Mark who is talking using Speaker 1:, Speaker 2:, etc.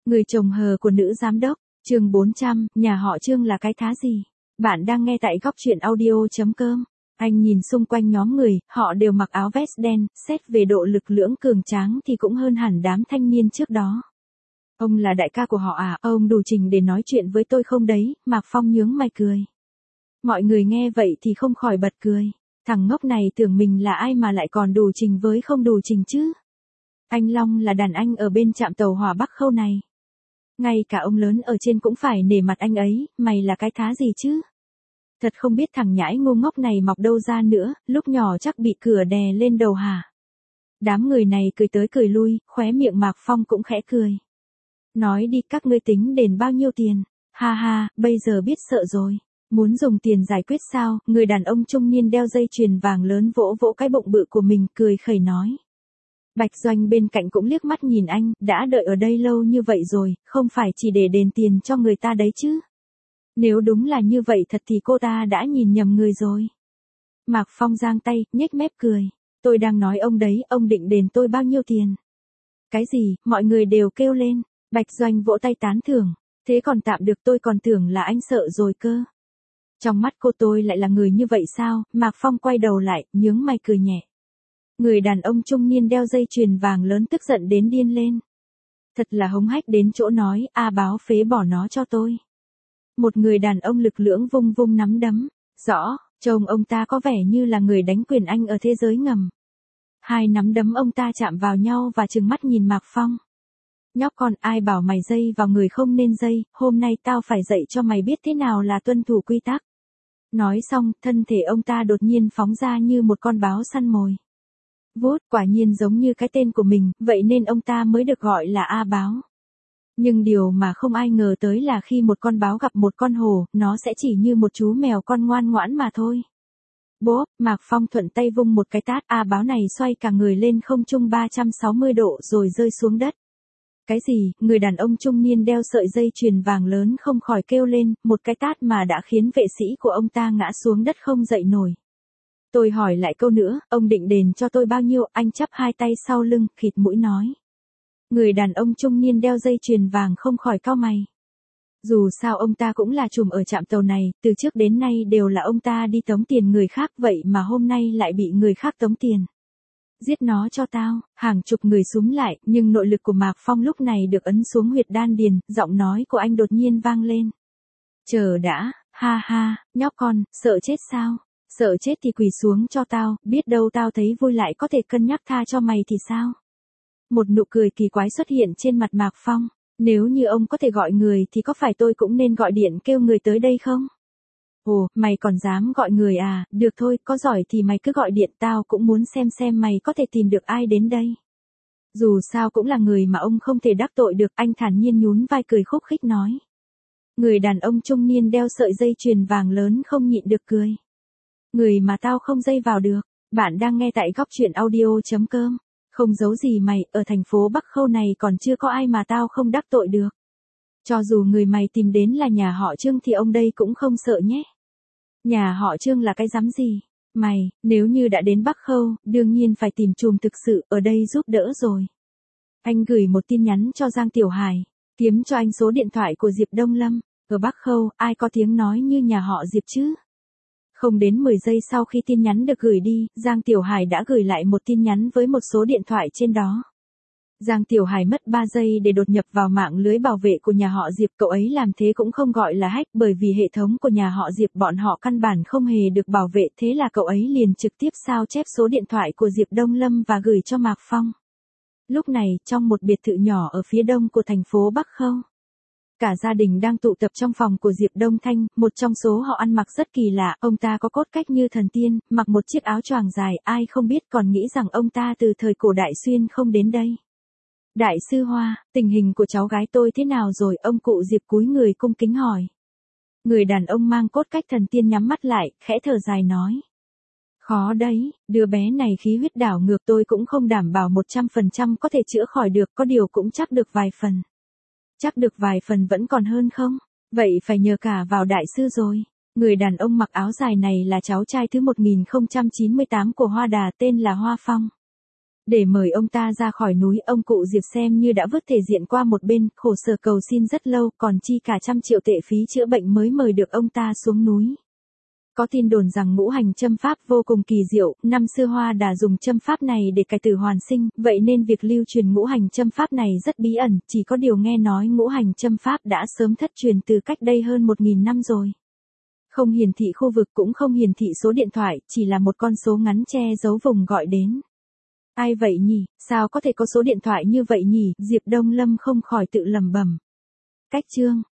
Speaker 1: Người chồng hờ của nữ giám đốc, chương 400, nhà họ Trương là cái thá gì? Bạn đang nghe tại góc truyện audio.com. Anh nhìn xung quanh nhóm người, họ đều mặc áo vest đen, xét về độ lực lưỡng cường tráng thì cũng hơn hẳn đám thanh niên trước đó. Ông là đại ca của họ à, ông đủ trình để nói chuyện với tôi không đấy, Mạc Phong nhướng mày cười. Mọi người nghe vậy thì không khỏi bật cười. Thằng ngốc này tưởng mình là ai mà lại còn đủ trình với không đủ trình chứ. Anh Long là đàn anh ở bên trạm tàu hỏa Bắc Khâu này. Ngay cả ông lớn ở trên cũng phải nể mặt anh ấy, mày là cái thá gì chứ? Thật không biết thằng nhãi ngu ngốc này mọc đâu ra nữa, lúc nhỏ chắc bị cửa đè lên đầu hả? Đám người này cười tới cười lui, khóe miệng Mạc Phong cũng khẽ cười. Nói đi, các ngươi tính đền bao nhiêu tiền? Ha ha, bây giờ biết sợ rồi. Muốn dùng tiền giải quyết sao? Người đàn ông trung niên đeo dây chuyền vàng lớn vỗ vỗ cái bụng bự của mình, cười khẩy nói. Bạch Doanh bên cạnh cũng liếc mắt nhìn anh, đã đợi ở đây lâu như vậy rồi, không phải chỉ để đền tiền cho người ta đấy chứ. Nếu đúng là như vậy thật thì cô ta đã nhìn nhầm người rồi. Mạc Phong giang tay, nhếch mép cười. Tôi đang nói ông đấy, ông định đền tôi bao nhiêu tiền? Cái gì? Mọi người đều kêu lên. Bạch Doanh vỗ tay tán thưởng. Thế còn tạm được, tôi còn tưởng là anh sợ rồi cơ. Trong mắt cô tôi lại là người như vậy sao? Mạc Phong quay đầu lại, nhướng mày cười nhẹ. Người đàn ông trung niên đeo dây chuyền vàng lớn tức giận đến điên lên. Thật là hống hách đến chỗ nói, báo phế bỏ nó cho tôi. Một người đàn ông lực lưỡng vung vung nắm đấm. Rõ, trông ông ta có vẻ như là người đánh quyền Anh ở thế giới ngầm. Hai nắm đấm ông ta chạm vào nhau và trừng mắt nhìn Mạc Phong. Nhóc con, ai bảo mày dây vào người không nên dây, hôm nay tao phải dạy cho mày biết thế nào là tuân thủ quy tắc. Nói xong, thân thể ông ta đột nhiên phóng ra như một con báo săn mồi. Vút, quả nhiên giống như cái tên của mình, vậy nên ông ta mới được gọi là A Báo. Nhưng điều mà không ai ngờ tới là khi một con báo gặp một con hổ, nó sẽ chỉ như một chú mèo con ngoan ngoãn mà thôi. Bốp, Mạc Phong thuận tay vung một cái tát, A Báo này xoay cả người lên không trung 360 độ rồi rơi xuống đất. Cái gì? Người đàn ông trung niên đeo sợi dây chuyền vàng lớn không khỏi kêu lên, một cái tát mà đã khiến vệ sĩ của ông ta ngã xuống đất không dậy nổi. Tôi hỏi lại câu nữa, ông định đền cho tôi bao nhiêu? Anh chắp hai tay sau lưng, khịt mũi nói. Người đàn ông trung niên đeo dây chuyền vàng không khỏi cau mày. Dù sao ông ta cũng là trùm ở trạm tàu này, từ trước đến nay đều là ông ta đi tống tiền người khác, vậy mà hôm nay lại bị người khác tống tiền. Giết nó cho tao, hàng chục người xúm lại, nhưng nội lực của Mạc Phong lúc này được ấn xuống huyệt đan điền, giọng nói của anh đột nhiên vang lên. Chờ đã, ha ha, nhóc con, sợ chết sao? Sợ chết thì quỳ xuống cho tao, biết đâu tao thấy vui lại có thể cân nhắc tha cho mày thì sao? Một nụ cười kỳ quái xuất hiện trên mặt Mạc Phong. Nếu như ông có thể gọi người thì có phải tôi cũng nên gọi điện kêu người tới đây không? Ồ, mày còn dám gọi người à, được thôi, có giỏi thì mày cứ gọi điện, tao cũng muốn xem mày có thể tìm được ai đến đây. Dù sao cũng là người mà ông không thể đắc tội được, anh thản nhiên nhún vai cười khúc khích nói. Người đàn ông trung niên đeo sợi dây chuyền vàng lớn không nhịn được cười. Người mà tao không dây vào được, bạn đang nghe tại góc truyện audio.com. Không giấu gì mày, ở thành phố Bắc Khâu này còn chưa có ai mà tao không đắc tội được. Cho dù người mày tìm đến là nhà họ Trương thì ông đây cũng không sợ nhé. Nhà họ Trương là cái rắm gì? Mày, nếu như đã đến Bắc Khâu, đương nhiên phải tìm trùm thực sự ở đây giúp đỡ rồi. Anh gửi một tin nhắn cho Giang Tiểu Hải, kiếm cho anh số điện thoại của Diệp Đông Lâm. Ở Bắc Khâu, ai có tiếng nói như nhà họ Diệp chứ? Không đến 10 giây sau khi tin nhắn được gửi đi, Giang Tiểu Hải đã gửi lại một tin nhắn với một số điện thoại trên đó. Giang Tiểu Hải mất 3 giây để đột nhập vào mạng lưới bảo vệ của nhà họ Diệp, cậu ấy làm thế cũng không gọi là hack bởi vì hệ thống của nhà họ Diệp bọn họ căn bản không hề được bảo vệ, thế là cậu ấy liền trực tiếp sao chép số điện thoại của Diệp Đông Lâm và gửi cho Mạc Phong. Lúc này, trong một biệt thự nhỏ ở phía đông của thành phố Bắc Khâu. Cả gia đình đang tụ tập trong phòng của Diệp Đông Thanh, một trong số họ ăn mặc rất kỳ lạ, ông ta có cốt cách như thần tiên, mặc một chiếc áo choàng dài, ai không biết còn nghĩ rằng ông ta từ thời cổ đại xuyên không đến đây. Đại sư Hoa, tình hình của cháu gái tôi thế nào rồi? Ông cụ Diệp cúi người cung kính hỏi. Người đàn ông mang cốt cách thần tiên nhắm mắt lại, khẽ thở dài nói. Khó đấy, đứa bé này khí huyết đảo ngược, tôi cũng không đảm bảo 100% có thể chữa khỏi được, có điều cũng chắc được vài phần. Chắc được vài phần vẫn còn hơn không? Vậy phải nhờ cả vào đại sư rồi. Người đàn ông mặc áo dài này là cháu trai thứ 1098 của Hoa Đà, tên là Hoa Phong. Để mời ông ta ra khỏi núi, ông cụ Diệp xem như đã vứt thể diện qua một bên, khổ sở cầu xin rất lâu, còn chi cả 100 triệu tệ phí chữa bệnh mới mời được ông ta xuống núi. Có tin đồn rằng ngũ hành châm pháp vô cùng kỳ diệu, năm xưa Hoa Đà dùng châm pháp này để cải tử hoàn sinh, vậy nên việc lưu truyền ngũ hành châm pháp này rất bí ẩn, chỉ có điều nghe nói ngũ hành châm pháp đã sớm thất truyền từ cách đây hơn 1000 năm rồi. Không hiển thị khu vực cũng không hiển thị số điện thoại, chỉ là một con số ngắn che giấu vùng gọi đến. Ai vậy nhỉ, sao có thể có số điện thoại như vậy nhỉ, Diệp Đông Lâm không khỏi tự lẩm bẩm. Cách chương